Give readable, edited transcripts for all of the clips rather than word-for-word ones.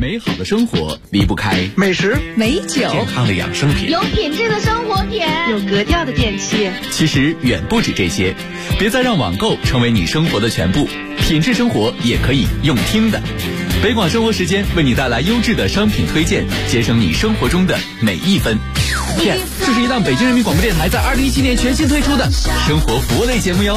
美好的生活离不开美食、 美酒、 健康的养生品、 有品质的生活品、 有格调的电器。 其实远不止这些，别再让网购成为你生活的全部，品质生活也可以用听的。北广生活时间为你带来优质的商品推荐，节省你生活中的每一分。这是一档北京人民广播电台在2017年全新推出的生活服务类节目哟。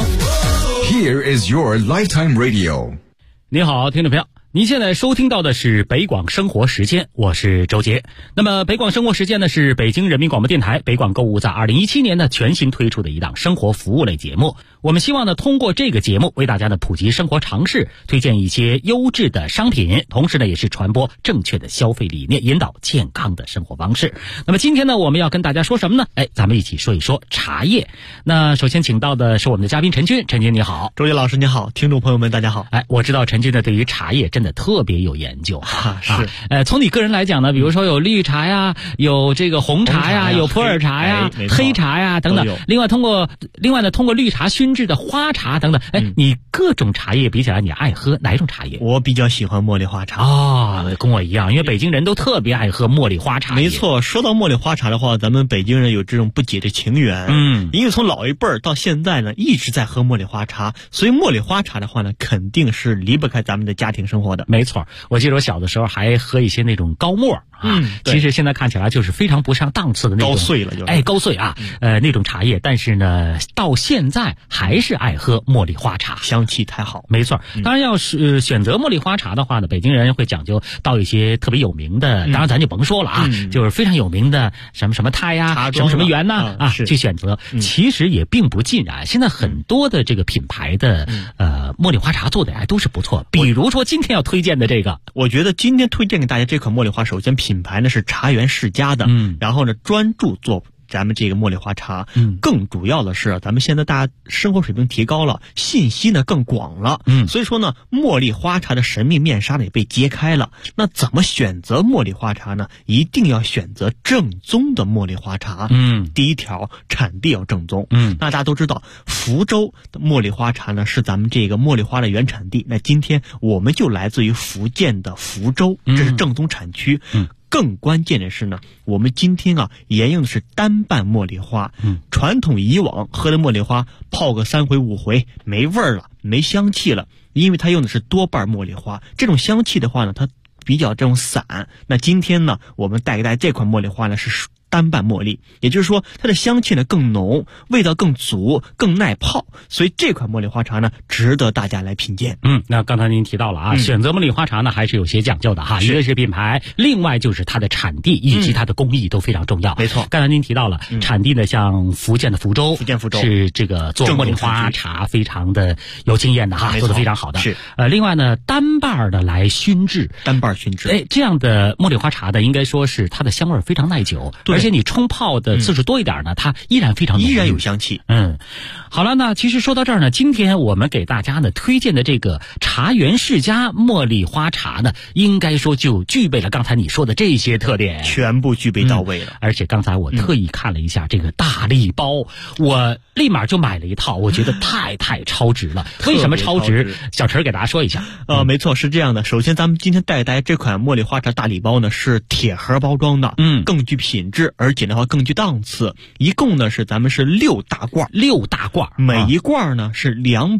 Here is your lifetime radio。 你好，听众朋友，您现在收听到的是北广生活时间，我是周杰。那么北广生活时间呢，是北京人民广播电台北广购物在2017年呢全新推出的一档生活服务类节目。我们希望呢通过这个节目为大家呢普及生活常识，推荐一些优质的商品，同时呢也是传播正确的消费理念，引导健康的生活方式。那么今天呢我们要跟大家说什么呢？咱们一起说一说茶叶。那首先请到的是我们的嘉宾陈军。陈军你好。 周杰老师你好，听众朋友们大家好。 我知道陈军呢对于茶叶真的特别有研究是。 从你个人来讲呢，比如说有绿茶呀，有这个红茶呀，有普洱茶呀，黑茶呀等等。另外呢通过绿茶熏制的花茶等等。你各种茶叶比起来，你爱喝哪种茶叶？ 我比较喜欢茉莉花茶跟我一样，因为北京人都特别爱喝茉莉花茶。 没错，说到茉莉花茶的话，咱们北京人有这种不解的情缘。因为从老一辈儿到现在呢，一直在喝茉莉花茶，所以茉莉花茶的话呢，肯定是离不开咱们的家庭生活的。 没错，我记得我小的时候还喝一些那种高沫其实现在看起来就是非常不上档次的那种高碎了，就是高碎那种茶叶，但是呢到现在还是爱喝茉莉花茶， 香气太好。 没错，当然要是选择茉莉花茶的话呢，北京人会讲究到一些特别有名的，当然咱就甭说了就是非常有名的什么什么泰呀，什么什么园呐去选择。其实也并不尽然，现在很多的这个品牌的茉莉花茶做的还都是不错。比如说今天要推荐的这个， 我觉得今天推荐给大家这款茉莉花，首先品牌呢是茶园世家的，然后呢专注做咱们这个茉莉花茶，更主要的是咱们现在大家生活水平提高了，信息呢更广了，所以说呢茉莉花茶的神秘面纱呢也被揭开了。那怎么选择茉莉花茶呢？一定要选择正宗的茉莉花茶。第一条，产地要正宗。那大家都知道福州的茉莉花茶呢是咱们这个茉莉花的原产地，那今天我们就来自于福建的福州，这是正宗产区。更关键的是呢，我们今天沿用的是单瓣茉莉花。传统以往喝的茉莉花泡个3回5回没味儿了，没香气了，因为它用的是多瓣茉莉花，这种香气的话呢它比较这种散。那今天呢我们带给大家这款茉莉花呢是单瓣茉莉，也就是说它的香气呢更浓，味道更足，更耐泡，所以这款茉莉花茶呢值得大家来品鉴。 那刚才您提到了选择茉莉花茶呢还是有些讲究的一个是品牌，另外就是它的产地以及它的工艺都非常重要。 没错， 刚才您提到了产地呢，像福建的福州是这个做茉莉花茶非常的有经验的做得非常好的。 是另外呢单瓣的来熏制，这样的茉莉花茶的应该说是它的香味非常耐久，而且你冲泡的次数多一点呢，它依然非常浓郁， 依然有香气。 好了，那其实说到这儿呢，今天我们给大家呢推荐的这个茶园世家茉莉花茶呢，应该说就具备了刚才你说的这些特点， 全部具备到位了。 而且刚才我特意看了一下这个大礼包，我立马就买了一套，我觉得太超值了。为什么超值？小陈给大家说一下。 没错，是这样的。首先咱们今天带给大家这款茉莉花茶大礼包呢是铁盒包装的，更具品质，而且的话更具档次。一共呢咱们是6大罐，每一罐呢是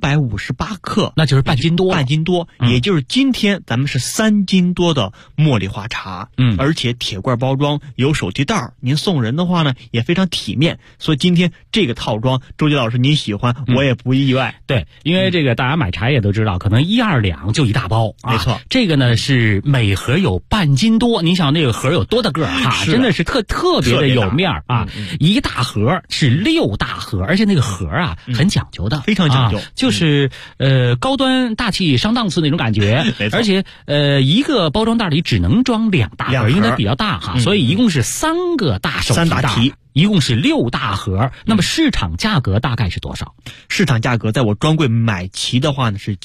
258克， 那就是半斤多， 也就是今天咱们是3斤多的茉莉花茶。而且铁罐包装有手提袋，您送人的话呢也非常体面，所以今天这个套装周杰老师您喜欢，我也不意外。 对，因为这个大家买茶叶都知道，可能1-2两就一大包， 没错。 这个呢是每盒有半斤多，您想那个盒有多大个真的是特别的有面一大盒是6大盒，而且那个盒很讲究的， 非常讲究， 就是高端大气上档次那种感觉。而且一个包装袋里只能装2大盒，因为它比较大所以一共是3个大手提袋，一共是6大盒。那么市场价格大概是多少？ 市场价格在我专柜买齐的话呢是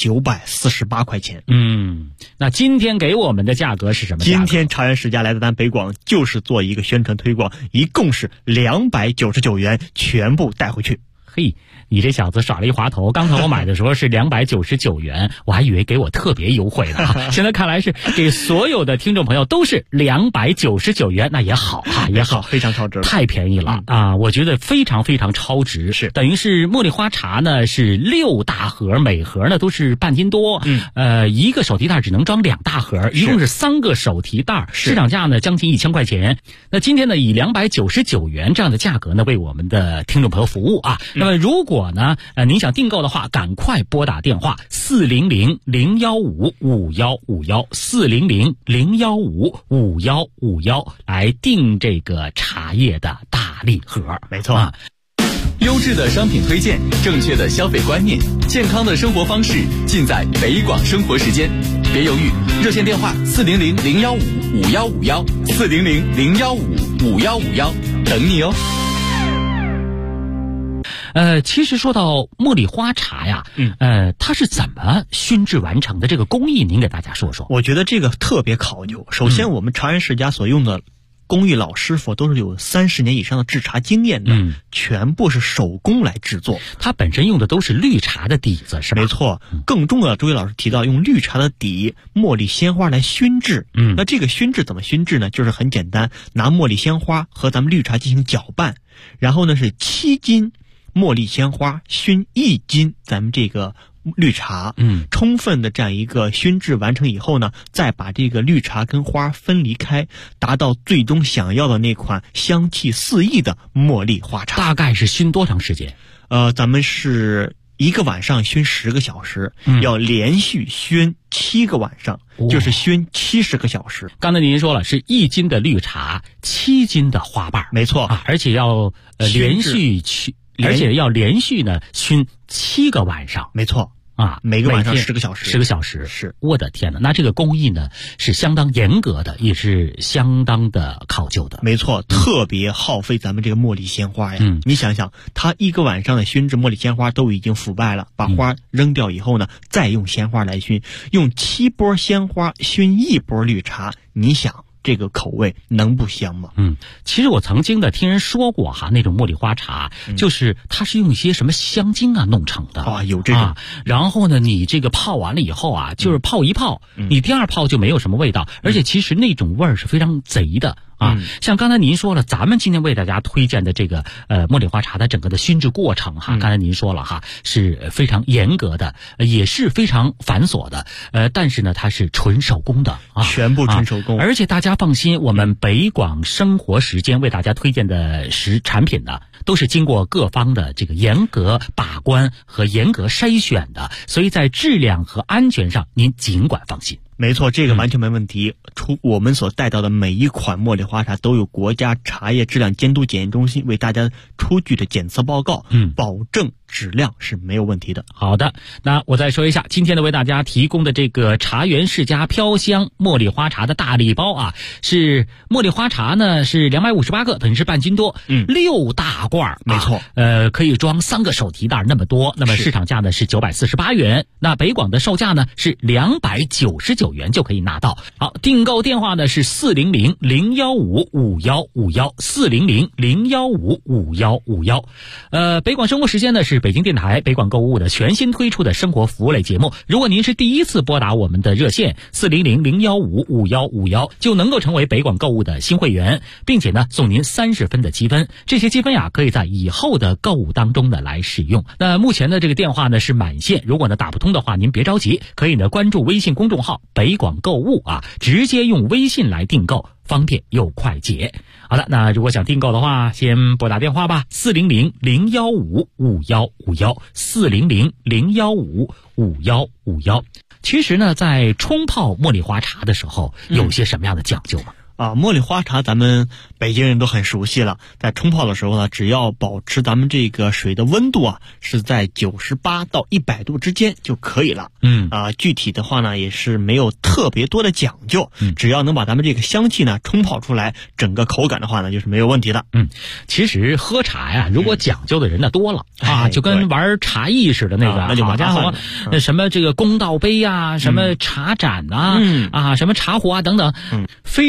948块钱。 那今天给我们的价格是什么价格？ 今天茶园世家来到咱北广就是做一个宣传推广，一共是299元，全部带回去。 嘿，你这小子耍了一滑头，刚才我买的时候是299元，我还以为给我特别优惠呢，现在看来是给所有的听众朋友都是299元，那也好啊，也好， 非常超值， 太便宜了啊！我觉得非常非常超值， 是等于是茉莉花茶呢是6大盒，每盒呢都是半斤多，一个手提袋只能装2大盒，一共是3个手提袋，市场价呢将近1000块钱。那今天呢以299元这样的价格呢为我们的听众朋友服务啊。那么如果呢您想订购的话，赶快拨打电话400-015-5151，400-015-5151来订这个茶叶的大礼盒。 没错啊。 优质的商品推荐，正确的消费观念，健康的生活方式，尽在北广生活时间。别犹豫，热线电话400-015-5151，400-015-5151，等你哦。 其实说到茉莉花茶呀，它是怎么熏制完成的？这个工艺您给大家说说。 我觉得这个特别考究。首先，我们茶园世家所用的工艺老师傅都是有30年以上的制茶经验的，全部是手工来制作。 它本身用的都是绿茶的底子，是吧？ 没错。更重要的，周伟老师提到用绿茶的底茉莉鲜花来熏制。那这个熏制怎么熏制呢？就是很简单，拿茉莉鲜花和咱们绿茶进行搅拌，然后呢是7斤茉莉鲜花熏1斤咱们这个绿茶，充分的这样一个熏制完成以后呢，再把这个绿茶跟花分离开，达到最终想要的那款香气四溢的茉莉花茶。 大概是熏多长时间？ 咱们是1个晚上熏10个小时，要连续熏7个晚上，就是熏70个小时。 刚才您说了是1斤的绿茶，7斤的花瓣， 没错啊，而且要连续呢熏7个晚上， 没错啊， 每个晚上10个小时，10 个小时， 是。 我的天哪，那这个工艺呢是相当严格的，也是相当的考究的。 没错，特别耗费咱们这个茉莉鲜花呀。你想想，它1个晚上的熏制茉莉鲜花都已经腐败了，把花扔掉以后呢，再用鲜花来熏，用7波鲜花熏1波绿茶，你想这个口味能不香吗？ 其实我曾经的听人说过哈，那种茉莉花茶，就是它是用一些什么香精啊弄成的啊，有这种。 然后呢，你这个泡完了以后啊，就是泡一泡，你第2泡就没有什么味道，而且其实那种味儿是非常贼的。像刚才您说了，咱们今天为大家推荐的这个茉莉花茶的整个的熏制过程哈，刚才您说了哈，是非常严格的，也是非常繁琐的，但是呢，它是纯手工的啊， 全部纯手工。 而且大家放心，我们北广生活时间为大家推荐的产品呢，都是经过各方的这个严格把关和严格筛选的，所以在质量和安全上您尽管放心。 没错，这个完全没问题。我们所带到的每一款茉莉花茶都有国家茶叶质量监督检验中心为大家出具的检测报告，保证质量是没有问题的。 好的，那我再说一下今天的为大家提供的这个茶园世家飘香茉莉花茶的大礼包啊，是茉莉花茶呢是258个，等于是半斤多，6大罐， 没错， 可以装3个手提袋那么多，那么市场价呢是948元，那北广的售价呢是299元就可以拿到。好，订购电话呢是400-015-5151，400-015-5151。北广生活时间呢是北京电台北广购物的全新推出的生活服务类节目。如果您是第一次拨打我们的热线400-015-5151，就能够成为北广购物的新会员，并且呢送您30分的积分。这些积分呀可以在以后的购物当中呢来使用。那目前的这个电话呢是满线，如果呢打不通的话，您别着急，可以呢关注微信公众号北广购物啊，直接用微信来订购，方便又快捷。好的，那如果想订购的话，先拨打电话吧，400-015-5151，400-015-5151。其实呢，在冲泡茉莉花茶的时候，有些什么样的讲究吗？ 茉莉花茶咱们北京人都很熟悉了，在冲泡的时候呢，只要保持咱们这个水的温度啊是在98到100度之间就可以了。具体的话呢也是没有特别多的讲究，只要能把咱们这个香气呢冲泡出来，整个口感的话呢就是没有问题的。 其实喝茶呀，如果讲究的人呢多了啊，就跟玩茶艺似的那个， 那就好家伙，那什么这个公道杯啊，什么茶盏啊，什么茶壶啊等等，非常的讲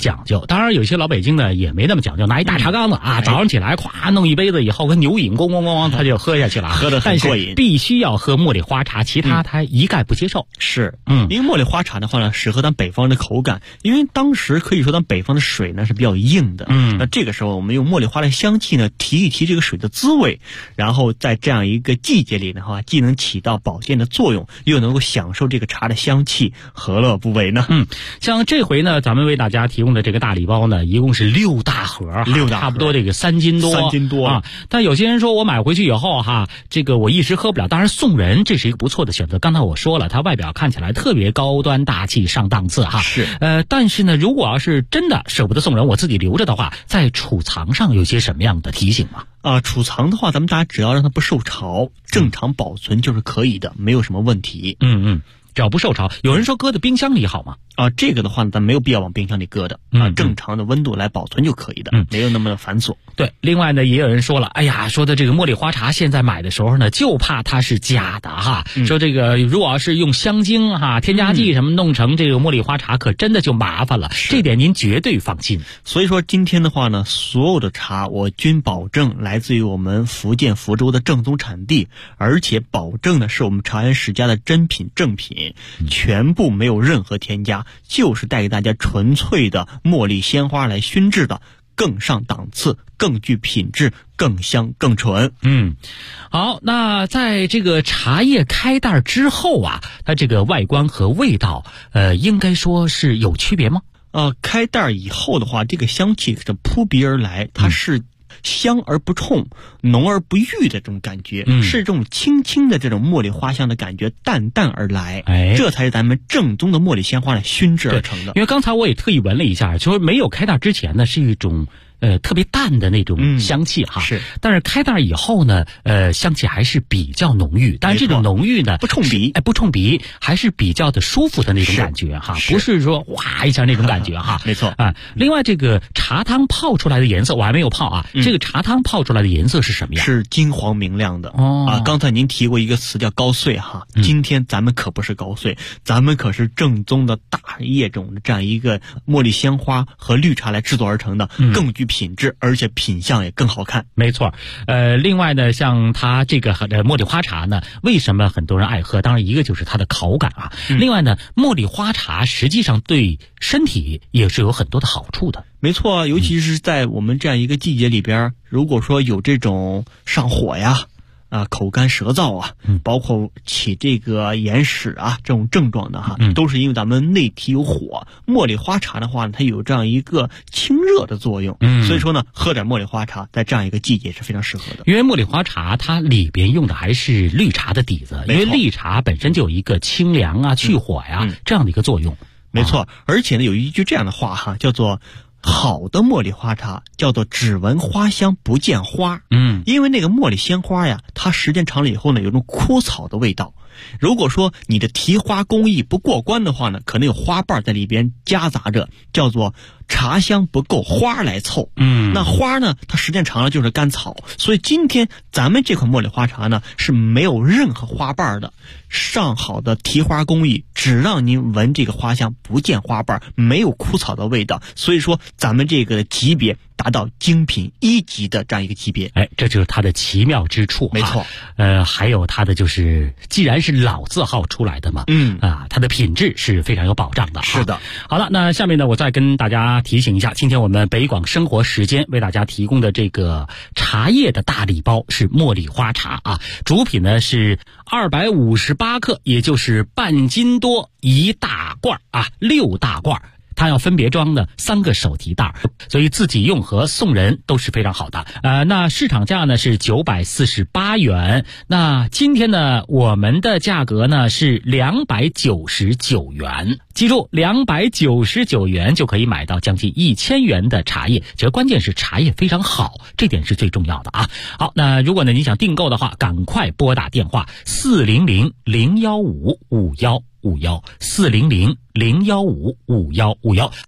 讲究。当然有些老北京呢也没那么讲究，拿一大茶缸子啊，早上起来咵弄一杯子以后跟牛饮咣咣咣他就喝下去了， 喝得很过瘾。 必须要喝茉莉花茶，其他他一概不接受。 是，因为茉莉花茶的话呢，适合咱北方的口感，因为当时可以说咱北方的水呢是比较硬的，那这个时候我们用茉莉花的香气呢提一提这个水的滋味，然后在这样一个季节里的话，既能起到保健的作用，又能够享受这个茶的香气，何乐不为呢？ 像这回呢，咱们为大家提供的这个大礼包呢，一共是6大盒，差不多这个3斤多啊。但有些人说我买回去以后这个我一时喝不了，当然送人这是一个不错的选择。刚才我说了，它外表看起来特别高端大气上档次是。 但是呢，如果要是真的舍不得送人，我自己留着的话，在储藏上有些什么样的提醒吗？ 储藏的话，咱们大家只要让它不受潮，正常保存就是可以的，没有什么问题。 只要不受潮。有人说搁在冰箱里好吗？ 这个的话咱没有必要往冰箱里搁的正常的温度来保存就可以的，没有那么的繁琐。 对，另外呢，也有人说了，说的这个茉莉花茶现在买的时候呢，就怕它是假的说这个如果要是用香精添加剂什么弄成这个茉莉花茶，可真的就麻烦了，这点您绝对放心。 所以说今天的话呢，所有的茶我均保证来自于我们福建福州的正宗产地，而且保证的是我们茶园世家的真品正品，全部没有任何添加，就是带给大家纯粹的茉莉鲜花来熏制的，更上档次，更具品质，更香更纯。 好，那在这个茶叶开袋之后它这个外观和味道应该说是有区别吗？ 开袋以后的话，这个香气是扑鼻而来，它是香而不冲，浓而不郁的这种感觉，是这种轻轻的这种茉莉花香的感觉，淡淡而来，这才是咱们正宗的茉莉鲜花来熏制而成的。 因为刚才我也特意闻了一下，就是没有开袋之前呢，是一种特别淡的那种香气是。 但是开袋以后呢，香气还是比较浓郁，但是这种浓郁呢不冲鼻， 不冲鼻，还是比较的舒服的那种感觉不是说哇一下那种感觉没错另外这个茶汤泡出来的颜色我还没有泡这个茶汤泡出来的颜色是什么样？ 是金黄明亮的刚才您提过一个词叫高碎今天咱们可不是高碎，咱们可是正宗的大叶种的这样一个茉莉鲜花和绿茶来制作而成的，更具品质，而且品相也更好看。 没错。另外呢，像它这个茉莉花茶呢，为什么很多人爱喝？当然一个就是它的口感另外呢，茉莉花茶实际上对身体也是有很多的好处的。 没错，尤其是在我们这样一个季节里边，如果说有这种上火呀口干舌燥包括起这个眼屎这种症状的都是因为咱们内体有火。茉莉花茶的话呢，它有这样一个清热的作用，所以说呢，喝点茉莉花茶在这样一个季节是非常适合的。 因为茉莉花茶它里边用的还是绿茶的底子，因为绿茶本身就有一个清凉去火这样的一个作用。 没错，而且呢，有一句这样的话叫做好的茉莉花茶叫做只闻花香不见花。因为那个茉莉鲜花它时间长了以后呢，有种枯草的味道。如果说你的提花工艺不过关的话呢，可能有花瓣在里边夹杂着，叫做茶香不够，花来凑。那花呢，它时间长了就是干草，所以今天咱们这款茉莉花茶呢是没有任何花瓣的，上好的提花工艺，只让您闻这个花香不见花瓣，没有枯草的味道。所以说咱们这个级别达到精品1级的这样一个级别。 这就是它的奇妙之处。 没错。 还有它的就是既然是老字号出来的嘛，它的品质是非常有保障的。 是的。 好了，那下面呢，我再跟大家提醒一下，今天我们北广生活时间为大家提供的这个茶叶的大礼包是茉莉花茶主品呢是258克，也就是半斤多1大罐6大罐。它要分别装的3个手提袋，所以自己用和送人都是非常好的。那市场价呢是948元，那今天呢我们的价格呢是299元。记住，299元就可以买到将近1000元的茶叶，其实关键是茶叶非常好，这点是最重要的好，那如果呢你想订购的话，赶快拨打电话400-015-5151，400-015-5151。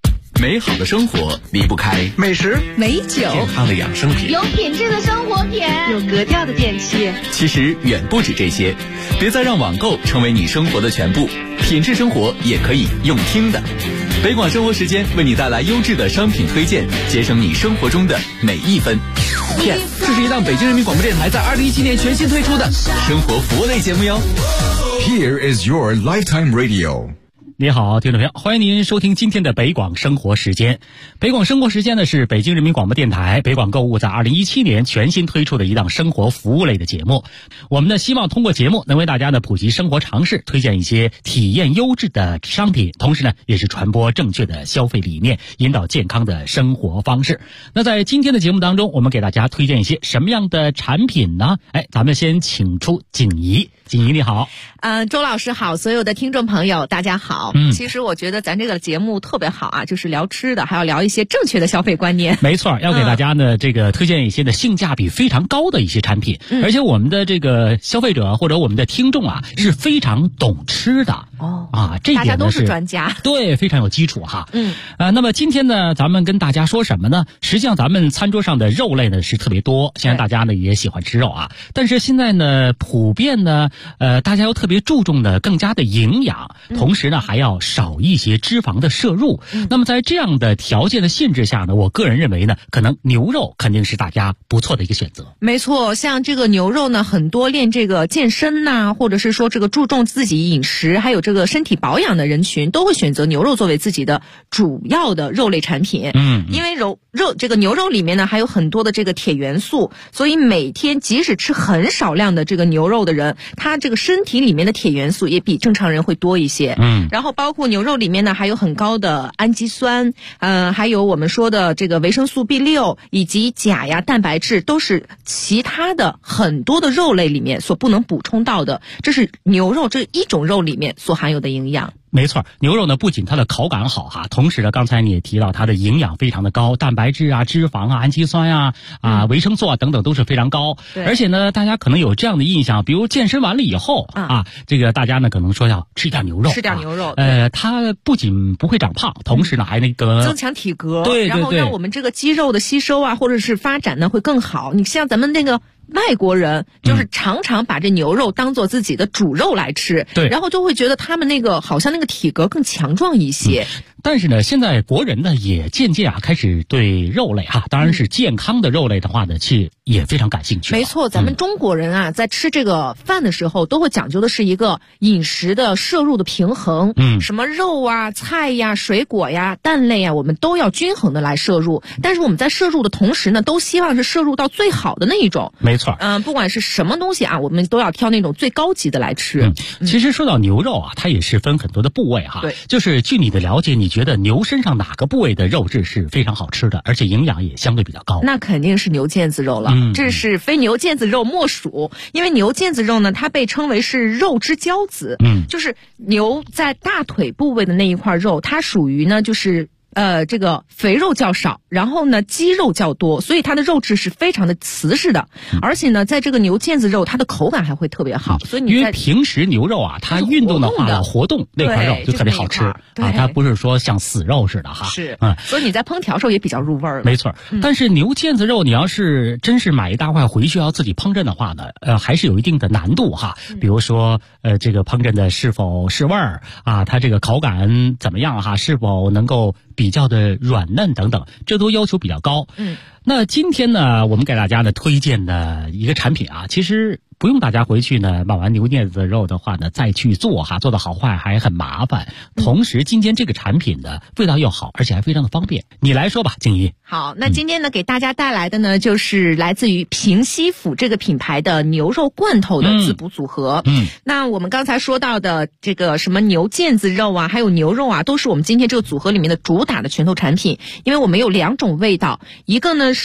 美好的生活离不开美食、 美酒、 健康的养生品， 有品质的生活品， 有格调的电器。 其实远不止这些，别再让网购成为你生活的全部，品质生活也可以用听的。北广生活时间为你带来优质的商品推荐，节省你生活中的每一分。这是一档北京人民广播电台在2017年全新推出的生活服务类节目哟。 Here is your lifetime radio。 你好，听众朋友，欢迎您收听今天的北广生活时间。北广生活时间呢是北京人民广播电台北广购物在2017年全新推出的一档生活服务类的节目。我们呢希望通过节目能为大家呢普及生活常识，推荐一些体验优质的商品，同时呢也是传播正确的消费理念，引导健康的生活方式。那在今天的节目当中，我们给大家推荐一些什么样的产品呢？咱们先请出景怡。景怡你好。 周老师好，所有的听众朋友大家好。其实我觉得咱这个节目特别好啊，就是聊吃的，还要聊一些正确的消费观念。 没错，要给大家呢这个推荐一些的性价比非常高的一些产品，而且我们的这个消费者或者我们的听众啊是非常懂吃的这一点呢大家都是专家， 对，非常有基础哈。那么今天呢咱们跟大家说什么呢？实际上咱们餐桌上的肉类呢是特别多，现在大家呢也喜欢吃肉啊，但是现在呢普遍呢大家又特别注重的更加的营养，同时呢还要少一些脂肪的摄入。那么在这样的条件的限制下呢，我个人认为呢，可能牛肉肯定是大家不错的一个选择。 没错，像这个牛肉呢，很多练这个健身呐，或者是说这个注重自己饮食还有这个身体保养的人群，都会选择牛肉作为自己的主要的肉类产品。因为这个牛肉里面呢还有很多的这个铁元素，所以每天即使吃很少量的这个牛肉的人，他这个身体里面的铁元素也比正常人会多一些。然后包括牛肉里面呢还有很高的氨基酸，还有我们说的这个维生素 B6 以及钾呀、蛋白质，都是其他的很多的肉类里面所不能补充到的，这是牛肉这一种肉里面所含有的营养。 没错，牛肉呢不仅它的口感好哈，同时呢刚才你也提到它的营养非常的高，蛋白质啊、脂肪啊、氨基酸啊、维生素啊等等都是非常高。而且呢大家可能有这样的印象，比如健身完了以后这个大家呢可能说要吃点牛肉，它不仅不会长胖，同时呢还那个增强体格， 对， 然后让我们这个肌肉的吸收啊或者是发展呢会更好。你像咱们那个外国人就是常常把这牛肉当做自己的主肉来吃， 对， 然后就会觉得他们那个好像那个体格更强壮一些。 但是呢，现在国人呢也渐渐开始对肉类当然是健康的肉类的话呢，也非常感兴趣。 没错，咱们中国人在吃这个饭的时候，都会讲究的是一个饮食的摄入的平衡。什么肉啊、菜呀、水果呀、蛋类啊，我们都要均衡的来摄入。但是我们在摄入的同时呢，都希望是摄入到最好的那一种。 没错， 不管是什么东西我们都要挑那种最高级的来吃。 其实说到牛肉它也是分很多的部位对， 就是据你的了解，你觉得牛身上哪个部位的肉质是非常好吃的，而且营养也相对比较高？ 那肯定是牛腱子肉了。这是非牛腱子肉莫属。因为牛腱子肉呢，它被称为是肉之骄子。就是牛在大腿部位的那一块肉，它属于呢就是这个肥肉较少，然后呢肌肉较多，所以它的肉质是非常的瓷实的。而且呢在这个牛腱子肉它的口感还会特别好。所以因为平时牛肉它运动的话活动那块肉就特别好吃它不是说像死肉似的是所以你在烹调时候也比较入味儿。 没错，但是牛腱子肉你要是真是买一大块回去要自己烹饪的话呢，还是有一定的难度比如说这个烹饪的是否是味儿它这个口感怎么样是否能够比较的软嫩等等，这都要求比较高。那今天呢我们给大家呢推荐的一个产品其实不用大家回去呢买完牛腱子肉的话呢再去做做的好坏还很麻烦。同时今天这个产品的味道又好，而且还非常的方便。你来说吧，静怡。 好，那今天呢给大家带来的呢就是来自于平西府这个品牌的牛肉罐头的滋补组合。那我们刚才说到的这个什么牛腱子肉还有牛肉都是我们今天这个组合里面的主打的拳头产品。因为我们有2种味道，一个呢是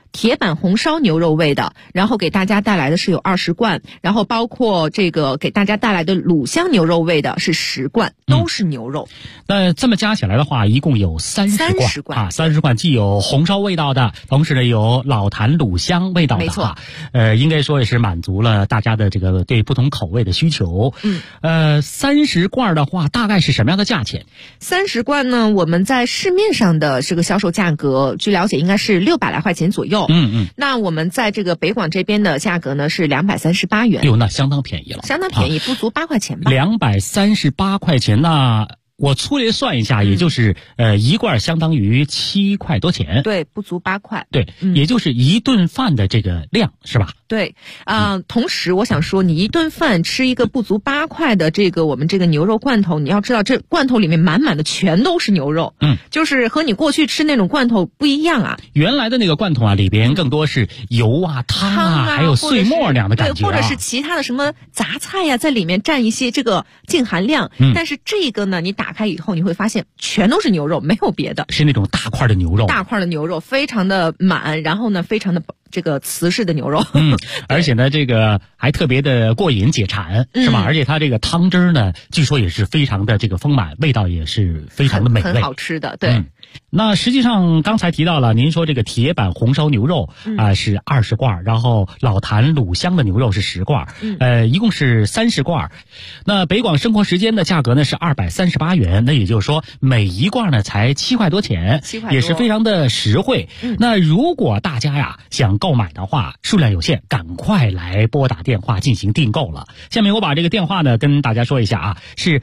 铁板红烧牛肉味的，然后给大家带来的是有20罐，然后包括这个给大家带来的卤香牛肉味的是10罐，都是牛肉。 那这么加起来的话，一共有30罐啊，30罐既有红烧味道的，同时呢有老坛卤香味道的， 没错。 应该说也是满足了大家的这个对不同口味的需求。30罐的话，大概是什么样的价钱 ？30罐呢，我们在市面上的这个销售价格，据了解应该是600来块钱左右。那我们在这个北广这边的价格呢是238元。 哟，那相当便宜了， 相当便宜，不足8块钱吧 ？238块钱，那我粗略算一下，也就是一罐相当于7块多钱。 对，不足8块。 对，也就是一顿饭的这个量，是吧？ 对，同时我想说，你一顿饭吃一个不足8块的这个我们这个牛肉罐头，你要知道这罐头里面满满的全都是牛肉，就是和你过去吃那种罐头不一样啊。 原来的那个罐头啊，里边更多是油啊、汤啊，还有碎末那样的感觉， 对，或者是其他的什么杂菜呀，在里面占一些这个净含量。但是这个呢，你打开以后你会发现全都是牛肉，没有别的， 是那种大块的牛肉， 大块的牛肉非常的满，然后呢非常的这个瓷实的牛肉。 而且呢这个还特别的过瘾解馋，是吧？而且它这个汤汁呢据说也是非常的这个丰满，味道也是非常的美味， 很好吃的。对， 那实际上刚才提到了，您说这个铁板红烧牛肉是20罐，然后老坛卤香的牛肉是10罐，一共是30罐。那北广生活时间的价格呢是238元，那也就是说每一罐呢才7块多钱，也是非常的实惠。那如果大家呀想购买的话，数量有限，赶快来拨打电话进行订购了。下面我把这个电话呢跟大家说一下啊，是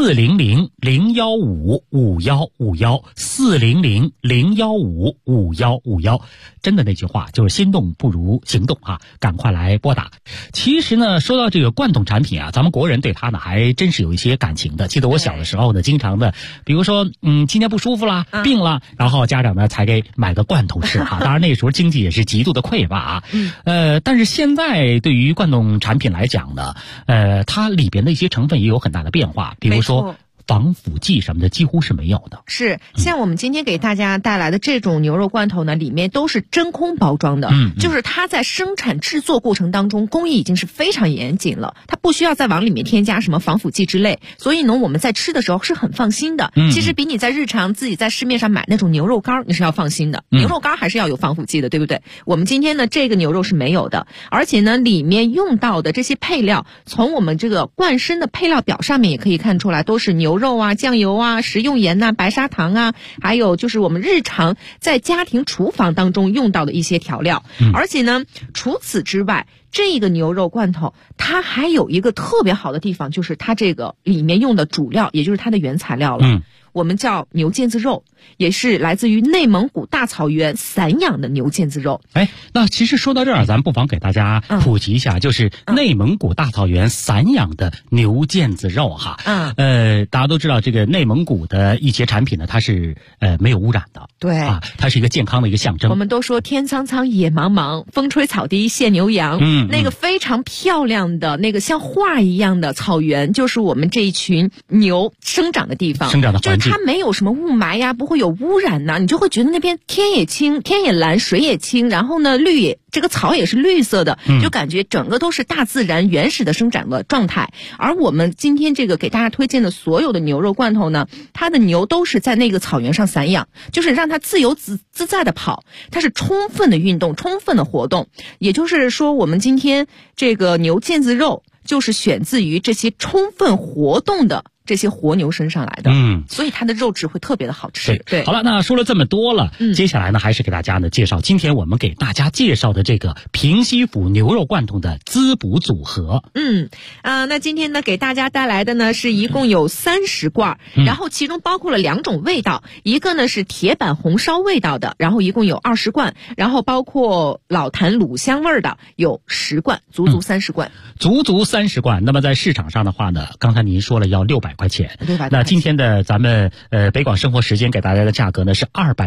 400-015-5151，400-015-5151。真的那句话就是心动不如行动啊，赶快来拨打。其实呢说到这个罐头产品啊，咱们国人对它呢还真是有一些感情的。记得我小的时候呢经常的比如说今天不舒服啦，病了，然后家长呢才给买个罐头吃啊。当然那时候经济也是极度的匮乏啊。但是现在对于罐头产品来讲呢，它里边的一些成分也有很大的变化，比如说防腐剂什么的几乎是没有的。 是，像我们今天给大家带来的这种牛肉罐头呢，里面都是真空包装的，就是它在生产制作过程当中工艺已经是非常严谨了，它不需要再往里面添加什么防腐剂之类，所以呢我们在吃的时候是很放心的。其实比你在日常自己在市面上买那种牛肉干你是要放心的，牛肉干还是要有防腐剂的，对不对？我们今天呢这个牛肉是没有的，而且呢里面用到的这些配料，从我们这个罐身的配料表上面也可以看出来，都是牛肉啊、酱油啊、食用盐啊、白砂糖啊，还有就是我们日常在家庭厨房当中用到的一些调料。而且呢除此之外，这个牛肉罐头它还有一个特别好的地方，就是它这个里面用的主料，也就是它的原材料了。我们叫牛腱子肉，也是来自于内蒙古大草原散养的牛腱子肉。 那其实说到这儿，咱不妨给大家普及一下，就是内蒙古大草原散养的牛腱子肉哈。大家都知道这个内蒙古的一些产品呢，它是没有污染的， 对啊，它是一个健康的一个象征。 我们都说天苍苍野茫茫，风吹草低见牛羊。那个非常漂亮的那个像画一样的草原，就是我们这一群牛生长的地方， 生长的环境。 它没有什么雾霾呀，不会有污染呐，你就会觉得那边天也清，天也蓝，水也清，然后呢这个草也是绿色的，就感觉整个都是大自然原始的生长的状态。而我们今天这个给大家推荐的所有的牛肉罐头呢，它的牛都是在那个草原上散养，就是让它自由自在的跑，它是充分的运动，充分的活动。也就是说我们今天这个牛腱子肉就是选自于这些充分活动的这些活牛身上来的，所以它的肉质会特别的好吃。对， 好了，那说了这么多了，接下来呢，还是给大家呢介绍今天我们给大家介绍的这个平西府牛肉罐头的滋补组合。 那今天呢给大家带来的呢是一共有30罐，然后其中包括了2种味道，一个呢是铁板红烧味道的，然后一共有20罐，然后包括老坛卤香味的有10罐，足足30罐。 足足30罐。那么在市场上的话呢，刚才您说了要600块钱，那今天的咱们北广生活时间给大家的价格呢是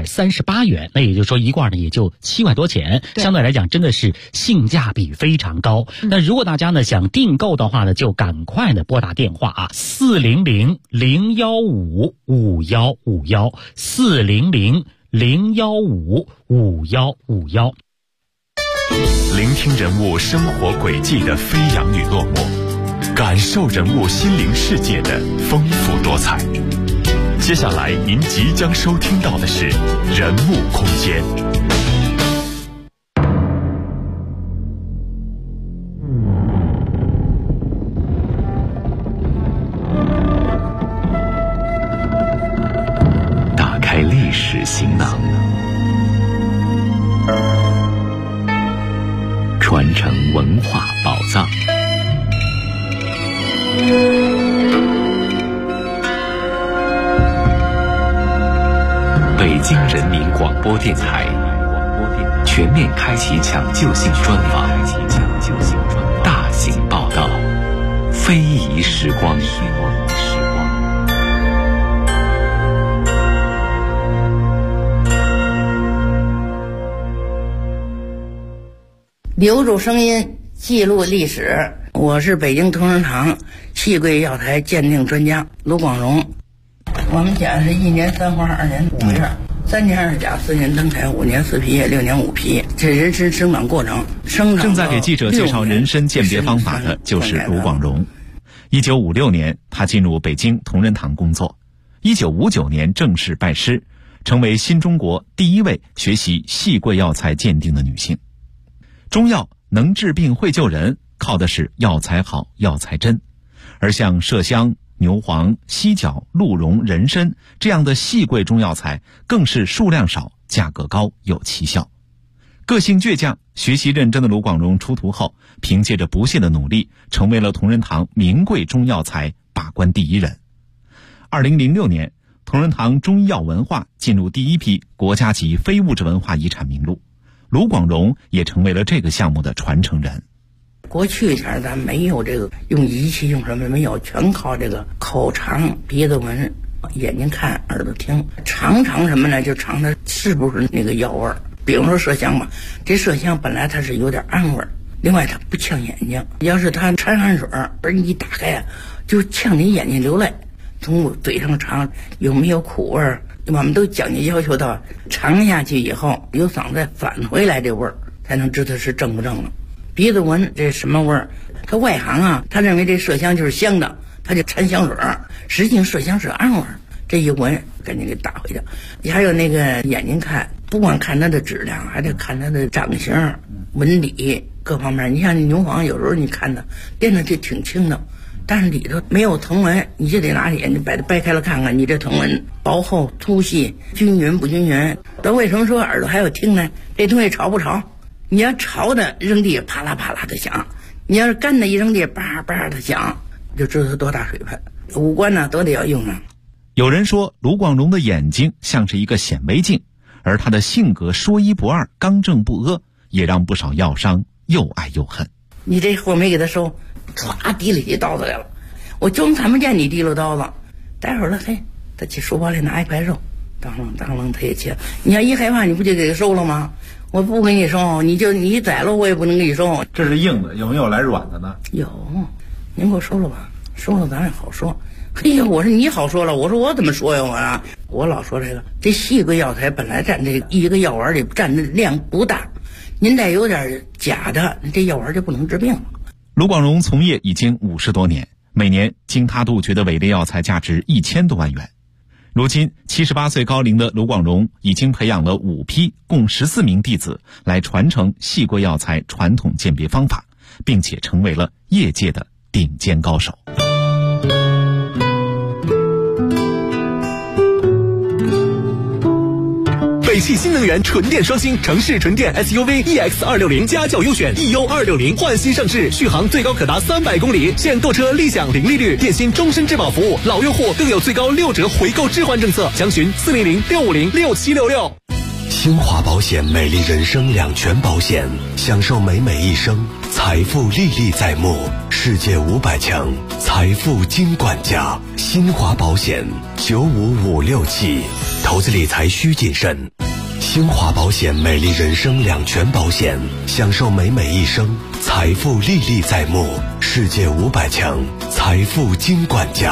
238元，那也就是说一罐呢也就7块多钱，相对来讲真的是性价比非常高。那如果大家呢想订购的话呢，就赶快的拨打电话啊，400-015-5151，400-015-5151。 聆听人物生活轨迹的飞扬与落寞，感受人物心灵世界的丰富多彩。接下来您即将收听到的是人物空间。 打开历史行囊，传承文化宝藏。北京人民广播电台全面开启抢救性专访，大型报道，非遗时光。 留住声音，记录历史。我是北京同仁堂细桂药材鉴定专家卢广荣。我们家是1年3花2年5月，3年2甲4年登台5年4批6年5批，这人参生长过程。 正在给记者介绍人参鉴别方法的就是卢广荣。1956年，他进入北京同仁堂工作。1959年正式拜师，成为新中国第一位学习细桂药材鉴定的女性。中药能治病会救人，靠的是药材好、药材真。而像麝香、牛黄、犀角、鹿茸、人参这样的细桂中药材，更是数量少、价格高、有奇效。个性倔强、学习认真的卢广荣出徒后，凭借着不懈的努力，成为了同仁堂名贵中药材把关第一人。2006年，同仁堂中医药文化进入第一批国家级非物质文化遗产名录，卢广荣也成为了这个项目的传承人。 过去前咱没有这个用仪器用什么没有，全靠这个口尝、鼻子闻、眼睛看、耳朵听。尝什么呢？就尝它是不是那个药味儿。比如说麝香吧，这麝香本来它是有点氨味儿，另外它不呛眼睛。要是它掺汗水而你一打开啊，就呛你眼睛流泪。从嘴上尝有没有苦味儿，我们都讲究要求到尝下去以后有嗓子返回来这味儿，才能知道是正不正了。鼻子闻这什么味儿？他外行啊，他认为这麝香就是香的，他就掺香水儿，实际上麝香是氨味儿。这一闻赶紧给打回去。你还有那个眼睛看，不光看它的质量，还得看它的长相、纹理各方面。你像牛黄，有时候你看它变得就挺轻的，但是里头没有藤纹，你就得拿眼睛把它掰开了看看，你这藤纹薄厚、粗细、均匀不均匀。咱为什么说耳朵还要听呢？这东西潮不潮？你要潮的扔地啪啦啪啦的响，你要是干的一扔地叭叭的响，就知道它多大水分。五官呢都得要用上。 有人说卢广荣的眼睛像是一个显微镜，而他的性格说一不二、刚正不阿，也让不少药商又爱又恨。 你这货没给他收，唰提了起刀子来了，我就看不见你提溜刀子。待会儿了，嘿，他去书包里拿一块肉，当啷当啷他也切。你要一害怕，你不就给他收了吗？我不给你收，你宰了我也不能给你收。 这是硬的，有没有来软的呢？ 有，您给我收了吧，收了咱也好说。嘿呀，我说你好说了，我说我怎么说呀？我老说这细桂药材本来占这一个药丸里占的量不大，您再有点假的，这药丸就不能治病了。 卢广荣从业已经50多年，每年经他杜绝的伪劣药材价值1000多万元。如今78岁高龄的卢广荣已经培养了5批共14名弟子来传承细桂药材传统鉴别方法，并且成为了业界的顶尖高手。 北汽新能源纯电双星城市纯电 SUV EX260家轿优选 EU260 焕新上市，续航最高可达300公里，现购车立享零利率，电信终身质保服务，老用户更有最高6折回购置换政策，详询400-650-6766。 新华保险美丽人生两全保险，享受美美一生，财富历历在目，世界500强财富金管家。新华保险95567，投资理财需谨慎。新华保险美丽人生两全保险，享受美美一生，财富历历在目，世界500强财富金管家。